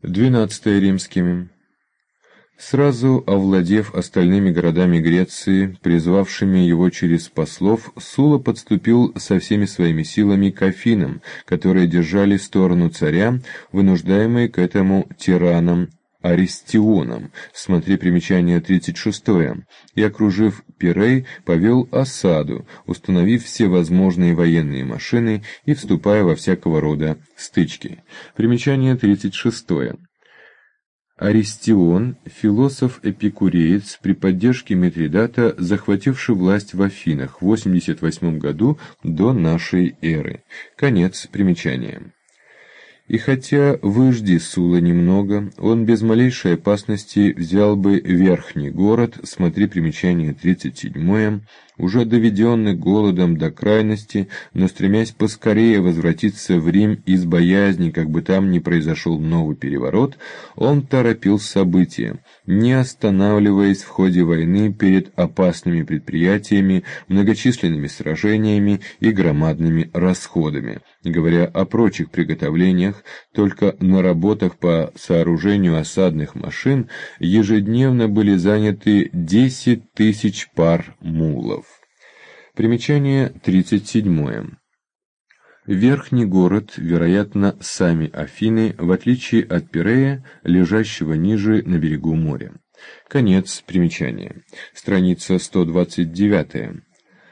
12 римскими. Сразу овладев остальными городами Греции, призвавшими его через послов, Сула подступил со всеми своими силами к Афинам, которые держали сторону царя, вынуждаемые к этому тираном Аристионом, смотри примечание 36, и, окружив Пирей, повел осаду, установив все возможные военные машины и вступая во всякого рода стычки. Примечание 36. Аристион – философ-эпикуреец, при поддержке Митридата, захвативший власть в Афинах в 88 году до нашей эры. Конец примечания. И хотя выжди Сула немного, он без малейшей опасности взял бы верхний город, смотри примечание 37, уже доведенный голодом до крайности, но стремясь поскорее возвратиться в Рим из боязни, как бы там ни произошел новый переворот, он торопил события, не останавливаясь в ходе войны перед опасными предприятиями, многочисленными сражениями и громадными расходами. Не говоря о прочих приготовлениях, только на работах по сооружению осадных машин ежедневно были заняты 10 тысяч пар мулов. Примечание 37. Верхний город, вероятно, сами Афины, в отличие от Пирея, лежащего ниже на берегу моря. Конец примечания. Страница 129.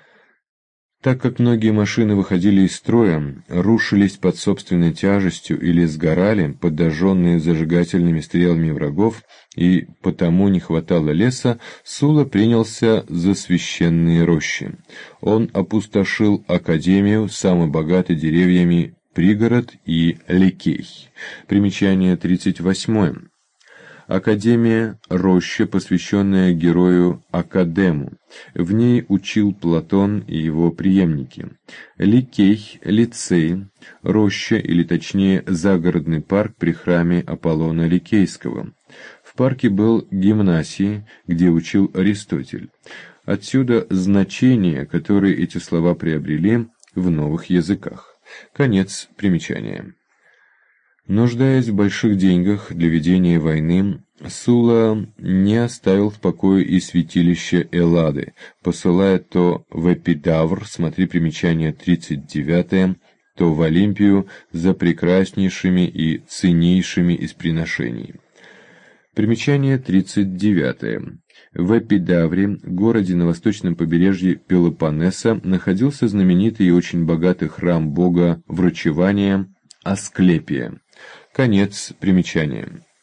Так как многие машины выходили из строя, рушились под собственной тяжестью или сгорали, подожженные зажигательными стрелами врагов, и потому не хватало леса, Сула принялся за священные рощи. Он опустошил Академию, самый богатый деревьями пригород, и Ликей. Примечание 38. Академия – роща, посвященная герою Академу. В ней учил Платон и его преемники. Ликей – лицей, роща, или точнее загородный парк при храме Аполлона Ликейского. В парке был гимнасий, где учил Аристотель. Отсюда значение, которое эти слова приобрели в новых языках. Конец примечания. Нуждаясь в больших деньгах для ведения войны, Сула не оставил в покое и святилище Эллады, посылая то в Эпидавр, смотри примечание 39, то в Олимпию за прекраснейшими и ценнейшими из приношений. Примечание 39. В Эпидавре, городе на восточном побережье Пелопоннеса, находился знаменитый и очень богатый храм бога врачевания Асклепия. Конец примечания.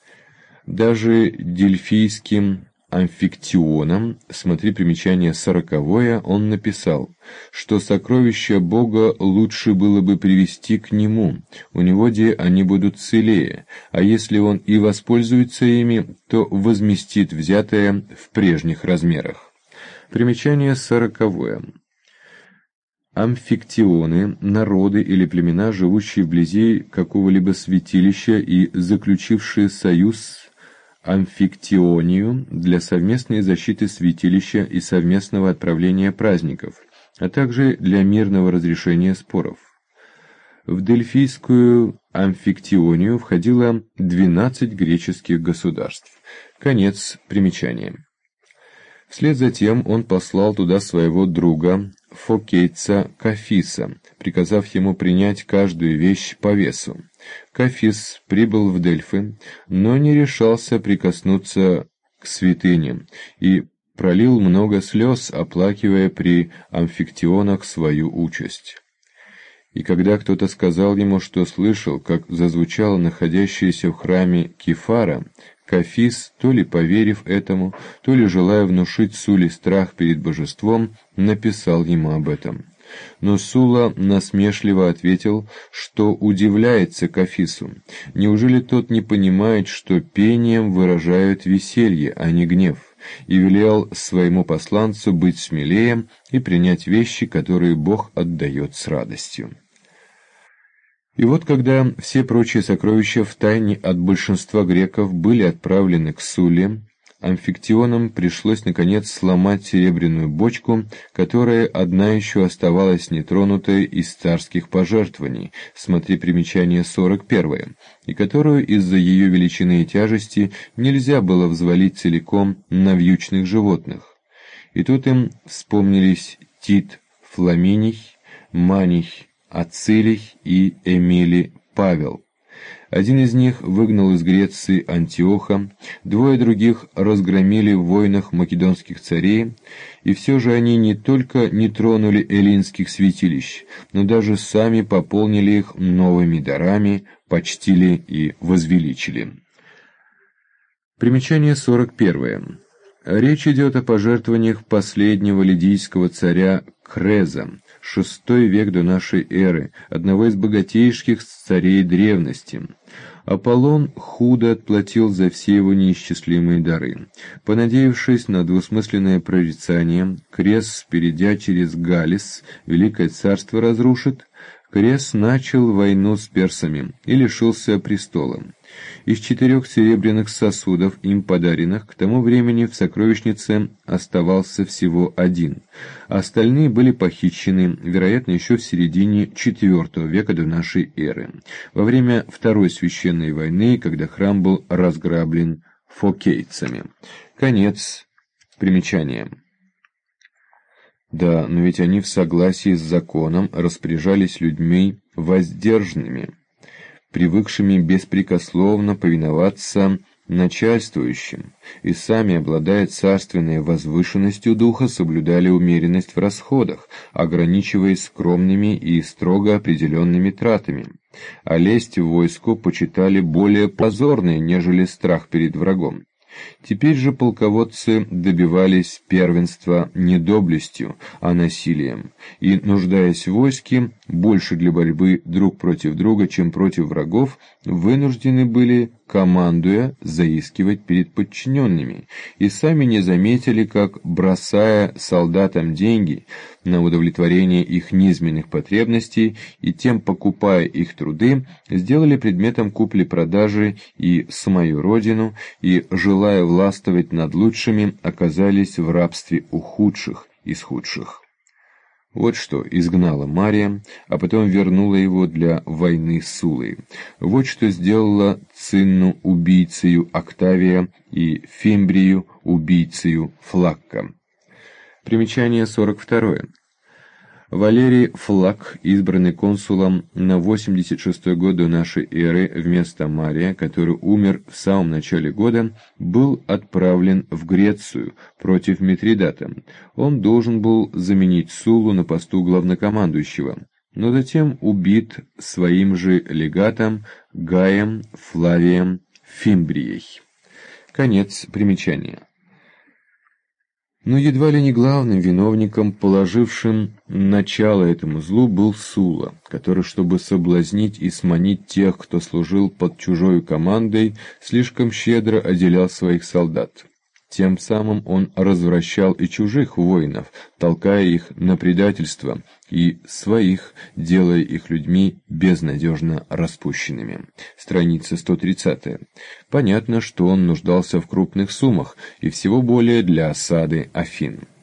Даже дельфийским Амфиктионом, смотри примечание 40, он написал, что сокровища Бога лучше было бы привести к нему, у него где они будут целее, а если он и воспользуется ими, то возместит взятое в прежних размерах. Примечание 40. Амфиктионы – народы или племена, живущие вблизи какого-либо святилища и заключившие союз амфиктионию для совместной защиты святилища и совместного отправления праздников, а также для мирного разрешения споров. В Дельфийскую амфиктионию входило 12 греческих государств. Конец примечания. Вслед за тем он послал туда своего друга Фокейца Кафиса, приказав ему принять каждую вещь по весу. Кафис прибыл в Дельфы, но не решался прикоснуться к святыне и пролил много слез, оплакивая при амфиктионах свою участь. И когда кто-то сказал ему, что слышал, как зазвучала находящаяся в храме кефара, Кафис, то ли поверив этому, то ли желая внушить Суле страх перед божеством, написал ему об этом. Но Сула насмешливо ответил, что удивляется Кафису. Неужели тот не понимает, что пением выражают веселье, а не гнев, и велел своему посланцу быть смелее и принять вещи, которые Бог отдает с радостью. И вот когда все прочие сокровища втайне от большинства греков были отправлены к Суле, Амфиктионам пришлось, наконец, сломать серебряную бочку, которая одна еще оставалась нетронутой из царских пожертвований, смотри примечание 41, и которую из-за ее величины и тяжести нельзя было взвалить целиком на вьючных животных. И тут им вспомнились Тит Фламиний, Маний Ацилий и Эмилий Павел. Один из них выгнал из Греции Антиоха, двое других разгромили в войнах македонских царей, и все же они не только не тронули эллинских святилищ, но даже сами пополнили их новыми дарами, почтили и возвеличили. Примечание 41. Речь идет о пожертвованиях последнего лидийского царя Креза, VI век до нашей эры, одного из богатейших царей древности. Аполлон худо отплатил за все его неисчислимые дары. Понадеявшись на двусмысленное прорицание, Крес, перейдя через Галис, Великое Царство разрушит, Крес начал войну с персами и лишился престола. Из 4 серебряных сосудов, им подаренных, к тому времени в сокровищнице оставался всего 1. Остальные были похищены, вероятно, еще в середине IV века до нашей эры, во время Второй священной войны, когда храм был разграблен фокейцами. Конец примечания. Да, но ведь они в согласии с законом распоряжались людьми воздержанными, привыкшими беспрекословно повиноваться начальствующим, и сами, обладая царственной возвышенностью духа, соблюдали умеренность в расходах, ограничиваясь скромными и строго определенными тратами, а лесть в войску почитали более позорной, нежели страх перед врагом. Теперь же полководцы добивались первенства не доблестью, а насилием, и, нуждаясь в войске, больше для борьбы друг против друга, чем против врагов, вынуждены были, командуя, заискивать перед подчиненными, и сами не заметили, как, бросая солдатам деньги на удовлетворение их низменных потребностей и тем покупая их труды, сделали предметом купли-продажи и самую родину, и, желая властвовать над лучшими, оказались в рабстве у худших из худших. Вот что изгнала Мария, а потом вернула его для войны с Сулой. Вот что сделала Цинну убийцею Октавия и Фимбрию убийцею Флакка. Примечание 42. Валерий Флакк, избранный консулом на 86 год до нашей эры вместо Мария, который умер в самом начале года, был отправлен в Грецию против Митридата. Он должен был заменить Суллу на посту главнокомандующего, но затем убит своим же легатом Гаем Флавием Фимбрией. Конец примечания. Но едва ли не главным виновником, положившим начало этому злу, был Сула, который, чтобы соблазнить и сманить тех, кто служил под чужой командой, слишком щедро отделял своих солдат. Тем самым он развращал и чужих воинов, толкая их на предательство, и своих, делая их людьми безнадежно распущенными. Страница 130. Понятно, что он нуждался в крупных суммах, и всего более для осады Афин.